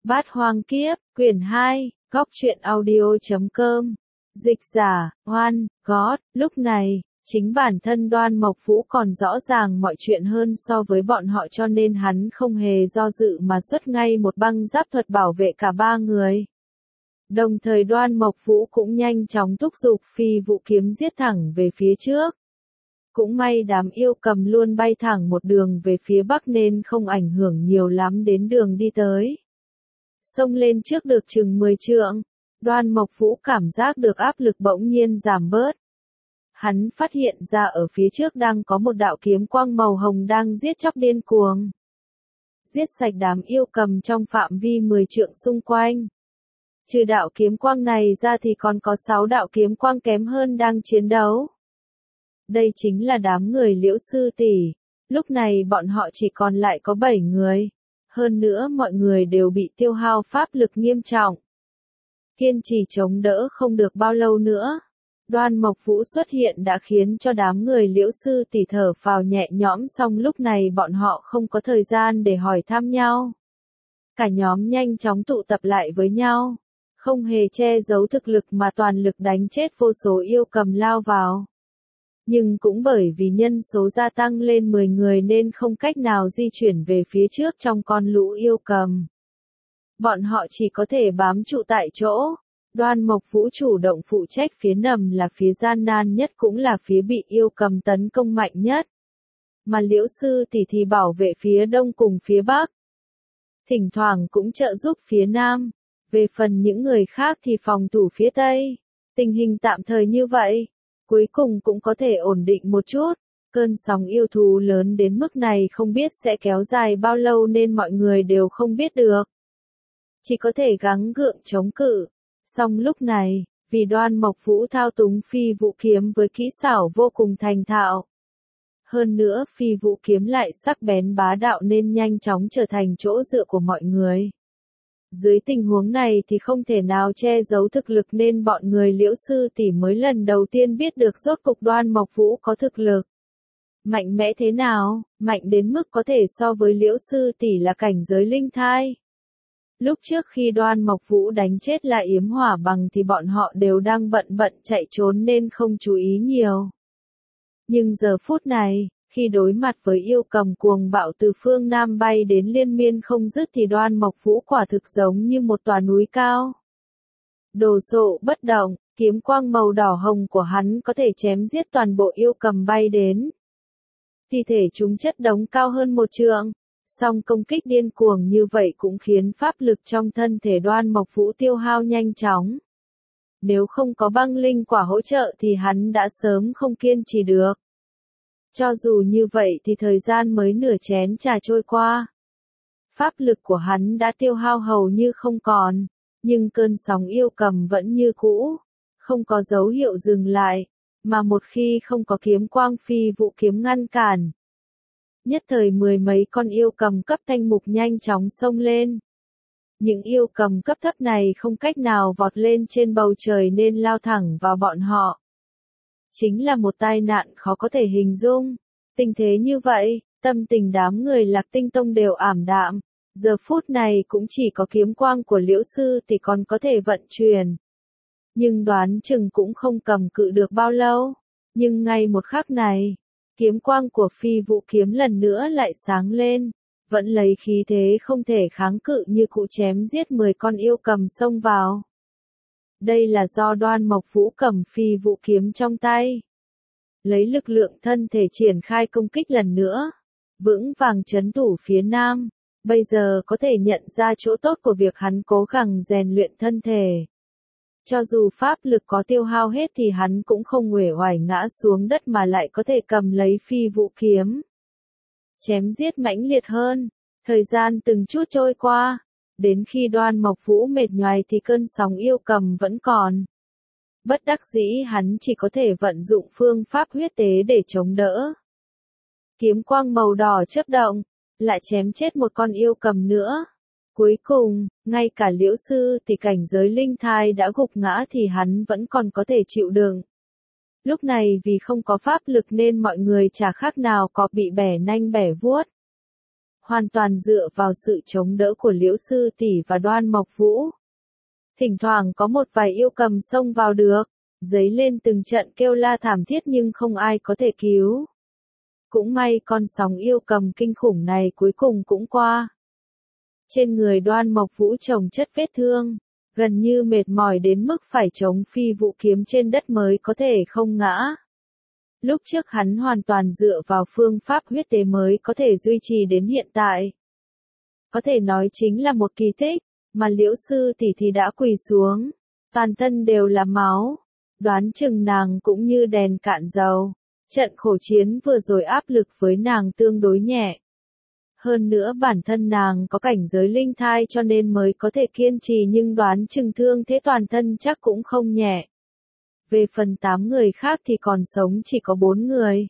Bát Hoang Kiếp, quyển 2, Góc truyện audio.com. Dịch giả, Hoan, God. Lúc này, chính bản thân Đoan Mộc Vũ còn rõ ràng mọi chuyện hơn so với bọn họ, cho nên hắn không hề do dự mà xuất ngay một băng giáp thuật bảo vệ cả ba người. Đồng thời Đoan Mộc Vũ cũng nhanh chóng thúc giục phi vũ kiếm giết thẳng về phía trước. Cũng may đám yêu cầm luôn bay thẳng một đường về phía bắc nên không ảnh hưởng nhiều lắm đến đường đi tới. Xông lên trước được chừng 10 trượng, Đoan Mộc Vũ cảm giác được áp lực bỗng nhiên giảm bớt. Hắn phát hiện ra ở phía trước đang có một đạo kiếm quang màu hồng đang giết chóc điên cuồng. Giết sạch đám yêu cầm trong phạm vi 10 trượng xung quanh. Trừ đạo kiếm quang này ra thì còn có 6 đạo kiếm quang kém hơn đang chiến đấu. Đây chính là đám người Liễu Sư Tỷ. Lúc này bọn họ chỉ còn lại có 7 người. Hơn nữa mọi người đều bị tiêu hao pháp lực nghiêm trọng. Kiên trì chống đỡ không được bao lâu nữa. Đoan Mộc Vũ xuất hiện đã khiến cho đám người Liễu Sư Tỷ thở phào nhẹ nhõm, xong lúc này bọn họ không có thời gian để hỏi thăm nhau. Cả nhóm nhanh chóng tụ tập lại với nhau. Không hề che giấu thực lực mà toàn lực đánh chết vô số yêu cầm lao vào. Nhưng cũng bởi vì nhân số gia tăng lên 10 người nên không cách nào di chuyển về phía trước trong con lũ yêu cầm. Bọn họ chỉ có thể bám trụ tại chỗ. Đoan Mộc Vũ chủ động phụ trách phía nằm là phía gian nan nhất, cũng là phía bị yêu cầm tấn công mạnh nhất. Mà Liễu Sư Tỷ thì bảo vệ phía đông cùng phía bắc. Thỉnh thoảng cũng trợ giúp phía nam. Về phần những người khác thì phòng thủ phía tây. Tình hình tạm thời như vậy. Cuối cùng cũng có thể ổn định một chút. Cơn sóng yêu thú lớn đến mức này không biết sẽ kéo dài bao lâu nên mọi người đều không biết được. Chỉ có thể gắng gượng chống cự. Song lúc này, vì Đoan Mộc Vũ thao túng phi vũ kiếm với kỹ xảo vô cùng thành thạo. Hơn nữa phi vũ kiếm lại sắc bén bá đạo nên nhanh chóng trở thành chỗ dựa của mọi người. Dưới tình huống này thì không thể nào che giấu thực lực nên bọn người Liễu Sư Tỷ mới lần đầu tiên biết được rốt cục Đoan Mộc Vũ có thực lực. Mạnh mẽ thế nào, mạnh đến mức có thể so với Liễu Sư Tỷ là cảnh giới linh thai. Lúc trước khi Đoan Mộc Vũ đánh chết La Yếm Hỏa Bằng thì bọn họ đều đang bận chạy trốn nên không chú ý nhiều. Nhưng giờ phút này, khi đối mặt với yêu cầm cuồng bạo từ phương Nam bay đến liên miên không dứt thì Đoan Mộc Vũ quả thực giống như một tòa núi cao. Đồ sộ bất động, kiếm quang màu đỏ hồng của hắn có thể chém giết toàn bộ yêu cầm bay đến. Thi thể chúng chất đống cao hơn 1 trượng, song công kích điên cuồng như vậy cũng khiến pháp lực trong thân thể Đoan Mộc Vũ tiêu hao nhanh chóng. Nếu không có băng linh quả hỗ trợ thì hắn đã sớm không kiên trì được. Cho dù như vậy thì thời gian mới nửa chén trà trôi qua. Pháp lực của hắn đã tiêu hao hầu như không còn, nhưng cơn sóng yêu cầm vẫn như cũ, không có dấu hiệu dừng lại, mà một khi không có kiếm quang phi vũ kiếm ngăn cản. Nhất thời 10 mấy con yêu cầm cấp thanh mục nhanh chóng xông lên. Những yêu cầm cấp thấp này không cách nào vọt lên trên bầu trời nên lao thẳng vào bọn họ. Chính là một tai nạn khó có thể hình dung. Tình thế như vậy, tâm tình đám người Lạc Tinh Tông đều ảm đạm. Giờ phút này cũng chỉ có kiếm quang của Liễu Sư thì còn có thể vận chuyển. Nhưng đoán chừng cũng không cầm cự được bao lâu. Nhưng ngay một khắc này, kiếm quang của phi vũ kiếm lần nữa lại sáng lên. Vẫn lấy khí thế không thể kháng cự như cụ chém giết 10 con yêu cầm xông vào. Đây là do Đoan Mộc Vũ cầm phi vũ kiếm trong tay. Lấy lực lượng thân thể triển khai công kích lần nữa. Vững vàng trấn thủ phía nam. Bây giờ có thể nhận ra chỗ tốt của việc hắn cố gắng rèn luyện thân thể. Cho dù pháp lực có tiêu hao hết thì hắn cũng không uể oải ngã xuống đất mà lại có thể cầm lấy phi vũ kiếm. Chém giết mãnh liệt hơn. Thời gian từng chút trôi qua. Đến khi Đoan Mộc Vũ mệt nhoài thì cơn sóng yêu cầm vẫn còn. Bất đắc dĩ hắn chỉ có thể vận dụng phương pháp huyết tế để chống đỡ. Kiếm quang màu đỏ chớp động, lại chém chết một con yêu cầm nữa. Cuối cùng, ngay cả Liễu Sư thì cảnh giới linh thai đã gục ngã thì hắn vẫn còn có thể chịu đựng. Lúc này vì không có pháp lực nên mọi người chả khác nào có bị bẻ nanh bẻ vuốt. hoàn toàn dựa vào sự chống đỡ của Liễu Sư Tỷ và Đoan Mộc Vũ. Thỉnh thoảng có một vài yêu cầm xông vào được, dấy lên từng trận kêu la thảm thiết nhưng không ai có thể cứu. Cũng may con sóng yêu cầm kinh khủng này cuối cùng cũng qua. Trên người Đoan Mộc Vũ chồng chất vết thương, gần như mệt mỏi đến mức phải chống phi vũ kiếm trên đất mới có thể không ngã. Lúc trước hắn hoàn toàn dựa vào phương pháp huyết tế mới có thể duy trì đến hiện tại. Có thể nói chính là một kỳ tích, mà Liễu Sư Tỷ thì đã quỳ xuống, toàn thân đều là máu, đoán chừng nàng cũng như đèn cạn dầu. Trận khổ chiến vừa rồi áp lực với nàng tương đối nhẹ. Hơn nữa bản thân nàng có cảnh giới linh thai cho nên mới có thể kiên trì, nhưng đoán chừng thương thế toàn thân chắc cũng không nhẹ. Về phần 8 người khác thì còn sống chỉ có 4 người.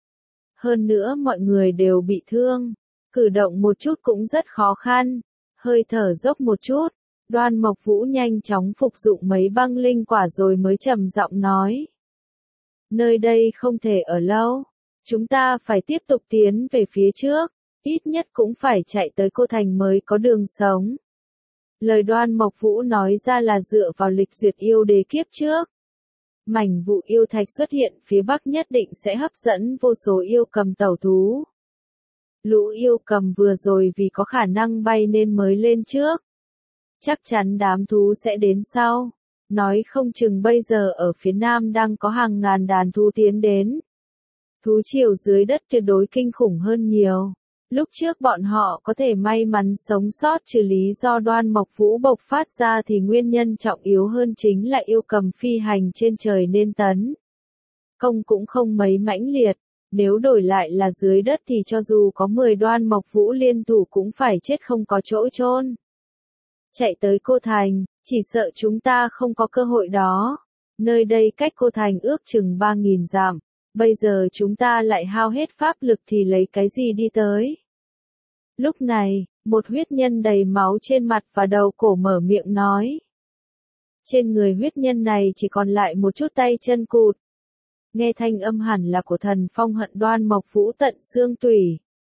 Hơn nữa mọi người đều bị thương, cử động một chút cũng rất khó khăn, hơi thở dốc một chút. Đoan Mộc Vũ nhanh chóng phục dụng mấy băng linh quả rồi mới trầm giọng nói. Nơi đây không thể ở lâu, chúng ta phải tiếp tục tiến về phía trước, ít nhất cũng phải chạy tới Cô Thành mới có đường sống. Lời Đoan Mộc Vũ nói ra là dựa vào lịch duyệt yêu đế kiếp trước. Mảnh vụ yêu thạch xuất hiện phía bắc nhất định sẽ hấp dẫn vô số yêu cầm tẩu thú. Lũ yêu cầm vừa rồi vì có khả năng bay nên mới lên trước. Chắc chắn đám thú sẽ đến sau. Nói không chừng bây giờ ở phía nam đang có hàng ngàn đàn thú tiến đến. Thú triều dưới đất tuyệt đối kinh khủng hơn nhiều. Lúc trước bọn họ có thể may mắn sống sót trừ lý do Đoan Mộc Vũ bộc phát ra thì nguyên nhân trọng yếu hơn chính là yêu cầm phi hành trên trời nên tấn công cũng không mấy mãnh liệt. Nếu đổi lại là dưới đất thì cho dù có 10 Đoan Mộc Vũ liên thủ cũng phải chết không có chỗ chôn. Chạy tới Cô Thành, chỉ sợ chúng ta không có cơ hội đó. Nơi đây cách Cô Thành ước chừng 3.000 dặm. Bây giờ chúng ta lại hao hết pháp lực thì lấy cái gì đi tới? Lúc này, một huyết nhân đầy máu trên mặt và đầu cổ mở miệng nói. Trên người huyết nhân này chỉ còn lại một chút tay chân cụt. Nghe thanh âm hẳn là của Thần Phong hận Đoan Mộc Vũ tận xương tủy.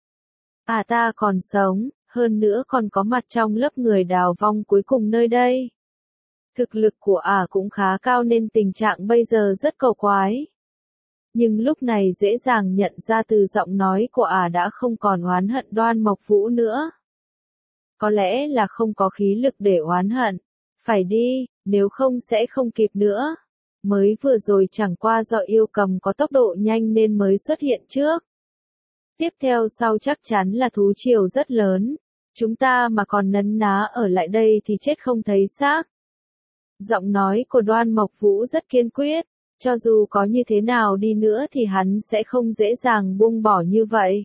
À ta còn sống, hơn nữa còn có mặt trong lớp người đào vong cuối cùng nơi đây. Thực lực của cũng khá cao nên tình trạng bây giờ rất cầu quái. Nhưng lúc này dễ dàng nhận ra từ giọng nói của đã không còn oán hận Đoan Mộc Vũ nữa. Có lẽ là không có khí lực để oán hận. Phải đi, nếu không sẽ không kịp nữa. Mới vừa rồi chẳng qua do yêu cầm có tốc độ nhanh nên mới xuất hiện trước. Tiếp theo sau chắc chắn là thú triều rất lớn. Chúng ta mà còn nấn ná ở lại đây thì chết không thấy xác. Giọng nói của Đoan Mộc Vũ rất kiên quyết. Cho dù có như thế nào đi nữa thì hắn sẽ không dễ dàng buông bỏ như vậy.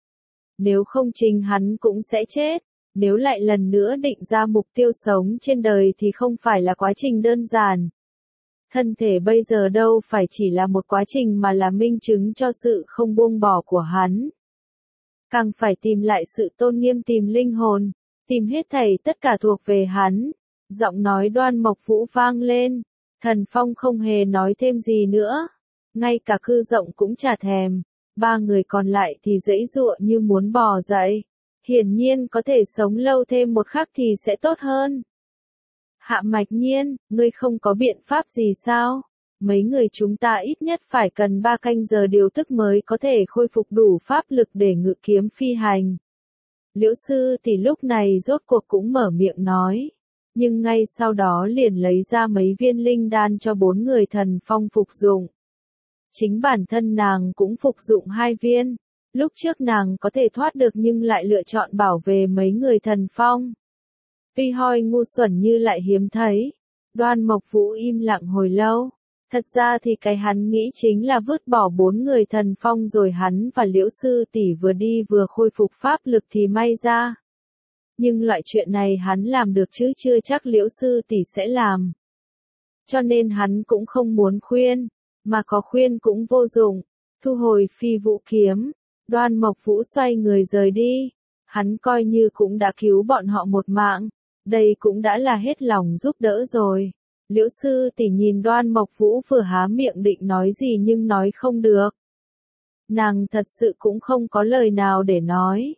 Nếu không chính hắn cũng sẽ chết. Nếu lại lần nữa định ra mục tiêu sống trên đời thì không phải là quá trình đơn giản. Thân thể bây giờ đâu phải chỉ là một quá trình mà là minh chứng cho sự không buông bỏ của hắn. Càng phải tìm lại sự tôn nghiêm, tìm linh hồn, tìm hết thảy tất cả thuộc về hắn. Giọng nói Đoan Mộc Vũ vang lên. Thần Phong không hề nói thêm gì nữa. Ngay cả Cư Rộng cũng chả thèm. 3 người còn lại thì giãy giụa như muốn bò dậy. Hiển nhiên có thể sống lâu thêm một khắc thì sẽ tốt hơn. Hạ Mạch Nhiên, ngươi không có biện pháp gì sao? Mấy người chúng ta ít nhất phải cần 3 canh giờ điều tức mới có thể khôi phục đủ pháp lực để ngự kiếm phi hành. Liễu Sư Tỷ lúc này rốt cuộc cũng mở miệng nói. Nhưng ngay sau đó liền lấy ra mấy viên linh đan cho 4 người Thần Phong phục dụng. Chính bản thân nàng cũng phục dụng 2 viên. Lúc trước nàng có thể thoát được nhưng lại lựa chọn bảo vệ mấy người Thần Phong. Tuy hoi ngu xuẩn như lại hiếm thấy. Đoan Mộc Vũ im lặng hồi lâu. Thật ra thì cái hắn nghĩ chính là vứt bỏ 4 người Thần Phong rồi hắn và Liễu Sư Tỷ vừa đi vừa khôi phục pháp lực thì may ra. Nhưng loại chuyện này hắn làm được chứ chưa chắc Liễu Sư Tỷ sẽ làm. Cho nên hắn cũng không muốn khuyên, mà có khuyên cũng vô dụng. Thu hồi phi vũ kiếm, Đoan Mộc Vũ xoay người rời đi. Hắn coi như cũng đã cứu bọn họ một mạng. Đây cũng đã là hết lòng giúp đỡ rồi. Liễu Sư Tỷ nhìn Đoan Mộc Vũ vừa há miệng định nói gì nhưng nói không được. Nàng thật sự cũng không có lời nào để nói.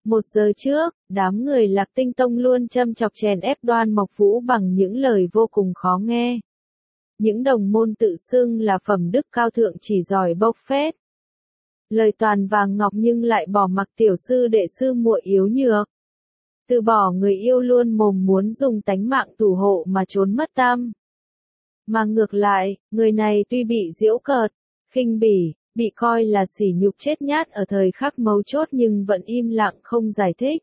1 giờ trước, đám người Lạc Tinh Tông luôn châm chọc chèn ép Đoan Mộc Vũ bằng những lời vô cùng khó nghe. Những đồng môn tự xưng là phẩm đức cao thượng chỉ giỏi bốc phét. Lời toàn vàng ngọc nhưng lại bỏ mặc tiểu sư đệ sư muội yếu nhược. Từ bỏ người yêu luôn mồm muốn dùng tánh mạng thủ hộ mà trốn mất tăm. Mà ngược lại, người này tuy bị giễu cợt, khinh bỉ, bị coi là sỉ nhục chết nhát ở thời khắc mấu chốt nhưng vẫn im lặng không giải thích.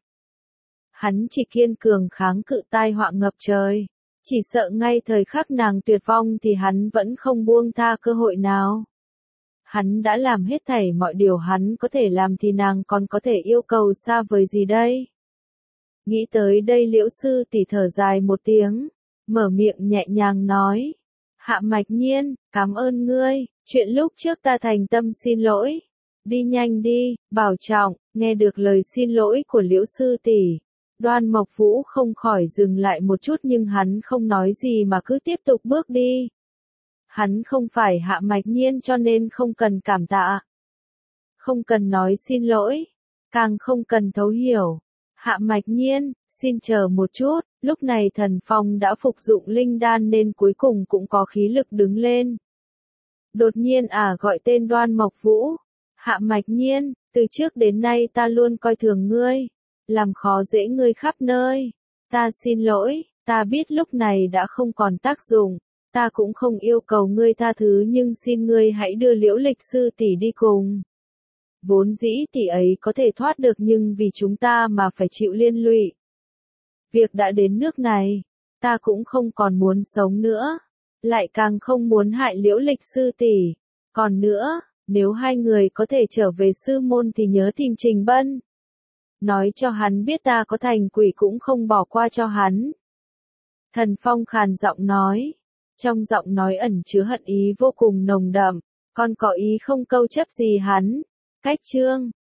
Hắn chỉ kiên cường kháng cự tai họa ngập trời. Chỉ sợ ngay thời khắc nàng tuyệt vong thì hắn vẫn không buông tha cơ hội nào. Hắn đã làm hết thảy mọi điều hắn có thể làm thì nàng còn có thể yêu cầu xa vời gì đây? Nghĩ tới đây Liễu sư tỷ thở dài một tiếng, mở miệng nhẹ nhàng nói. Hạ Mạch Nhiên, cảm ơn ngươi, chuyện lúc trước ta thành tâm xin lỗi. Đi nhanh đi, bảo trọng, nghe được lời xin lỗi của Liễu sư tỷ. Đoan Mộc Vũ không khỏi dừng lại một chút nhưng hắn không nói gì mà cứ tiếp tục bước đi. Hắn không phải Hạ Mạch Nhiên cho nên không cần cảm tạ. Không cần nói xin lỗi. Càng không cần thấu hiểu. Hạ Mạch Nhiên, xin chờ một chút, lúc này Thần Phong đã phục dụng linh đan nên cuối cùng cũng có khí lực đứng lên. Đột nhiên gọi tên Đoan Mộc Vũ. Hạ Mạch Nhiên, từ trước đến nay ta luôn coi thường ngươi. Làm khó dễ ngươi khắp nơi. Ta xin lỗi, ta biết lúc này đã không còn tác dụng. Ta cũng không yêu cầu ngươi tha thứ nhưng xin ngươi hãy đưa Liễu Lịch sư tỷ đi cùng. Vốn dĩ tỷ ấy có thể thoát được nhưng vì chúng ta mà phải chịu liên lụy. Việc đã đến nước này, ta cũng không còn muốn sống nữa. Lại càng không muốn hại Liễu Lịch sư tỷ. Còn nữa, nếu hai người có thể trở về sư môn thì nhớ tìm Trình Bân. Nói cho hắn biết ta có thành quỷ cũng không bỏ qua cho hắn. Thần Phong khàn giọng nói. Trong giọng nói ẩn chứa hận ý vô cùng nồng đậm. Còn có ý không câu chấp gì hắn. Cách chương